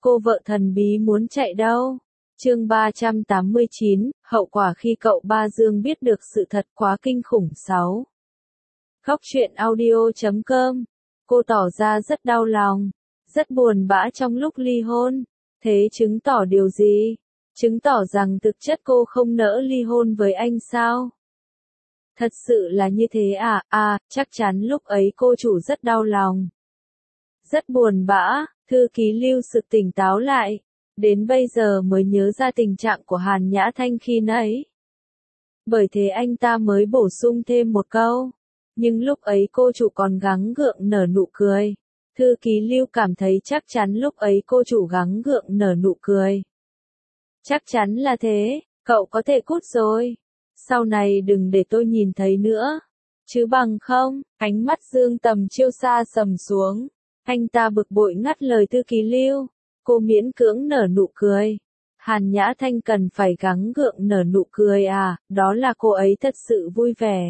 Cô vợ thần bí muốn chạy đâu? Chương 389, hậu quả khi cậu Ba Dương biết được sự thật quá kinh khủng 6. Khóc chuyện audio.com. Cô tỏ ra rất đau lòng, rất buồn bã trong lúc ly hôn. Thế chứng tỏ điều gì? Chứng tỏ rằng thực chất cô không nỡ ly hôn với anh sao? Thật sự là như thế à? Chắc chắn lúc ấy cô chủ rất đau lòng, rất buồn bã. Thư ký Lưu sực tỉnh táo lại, đến bây giờ mới nhớ ra tình trạng của Hàn Nhã Thanh khi nãy. Bởi thế anh ta mới bổ sung thêm một câu. Nhưng lúc ấy cô chủ còn gắng gượng nở nụ cười. Thư ký Lưu cảm thấy chắc chắn lúc ấy cô chủ gắng gượng nở nụ cười. Chắc chắn là thế, cậu có thể cút rồi. Sau này đừng để tôi nhìn thấy nữa. Chứ bằng không, ánh mắt Dương Tầm Chiêu xa sầm xuống. Anh ta bực bội ngắt lời thư ký Lưu. Cô miễn cưỡng nở nụ cười. Hàn Nhã Thanh cần phải gắng gượng nở nụ cười à, đó là cô ấy thật sự vui vẻ.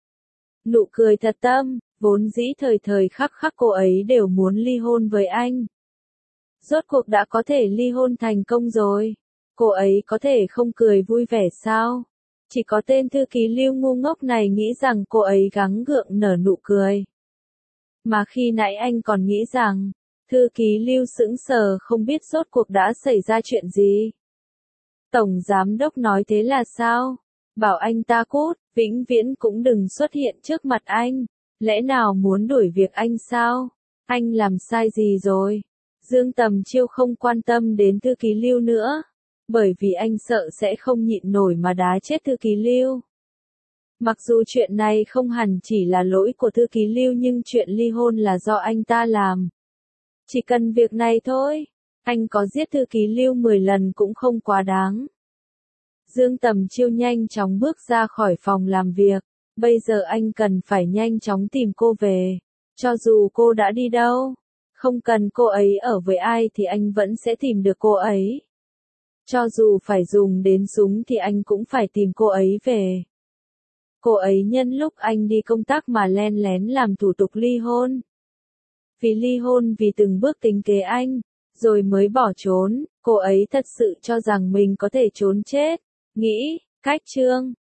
Nụ cười thật tâm, vốn dĩ thời thời khắc khắc cô ấy đều muốn ly hôn với anh. Rốt cuộc đã có thể ly hôn thành công rồi. Cô ấy có thể không cười vui vẻ sao? Chỉ có tên thư ký Lưu ngu ngốc này nghĩ rằng cô ấy gắng gượng nở nụ cười. Mà khi nãy anh còn nghĩ rằng, thư ký Lưu sững sờ không biết rốt cuộc đã xảy ra chuyện gì. Tổng giám đốc nói thế là sao? Bảo anh ta cút, vĩnh viễn cũng đừng xuất hiện trước mặt anh. Lẽ nào muốn đuổi việc anh sao? Anh làm sai gì rồi? Dương Tầm Chiêu không quan tâm đến thư ký Lưu nữa. Bởi vì anh sợ sẽ không nhịn nổi mà đá chết thư ký Lưu. Mặc dù chuyện này không hẳn chỉ là lỗi của thư ký Lưu nhưng chuyện ly hôn là do anh ta làm. Chỉ cần việc này thôi, anh có giết thư ký Lưu 10 lần cũng không quá đáng. Dương Tầm Chiêu nhanh chóng bước ra khỏi phòng làm việc. Bây giờ anh cần phải nhanh chóng tìm cô về. Cho dù cô đã đi đâu, không cần cô ấy ở với ai thì anh vẫn sẽ tìm được cô ấy. Cho dù phải dùng đến súng thì anh cũng phải tìm cô ấy về. Cô ấy nhân lúc anh đi công tác mà len lén làm thủ tục ly hôn. Vì ly hôn vì từng bước tính kế anh, rồi mới bỏ trốn. Cô ấy thật sự cho rằng mình có thể trốn chết. Nghĩ, cách chương.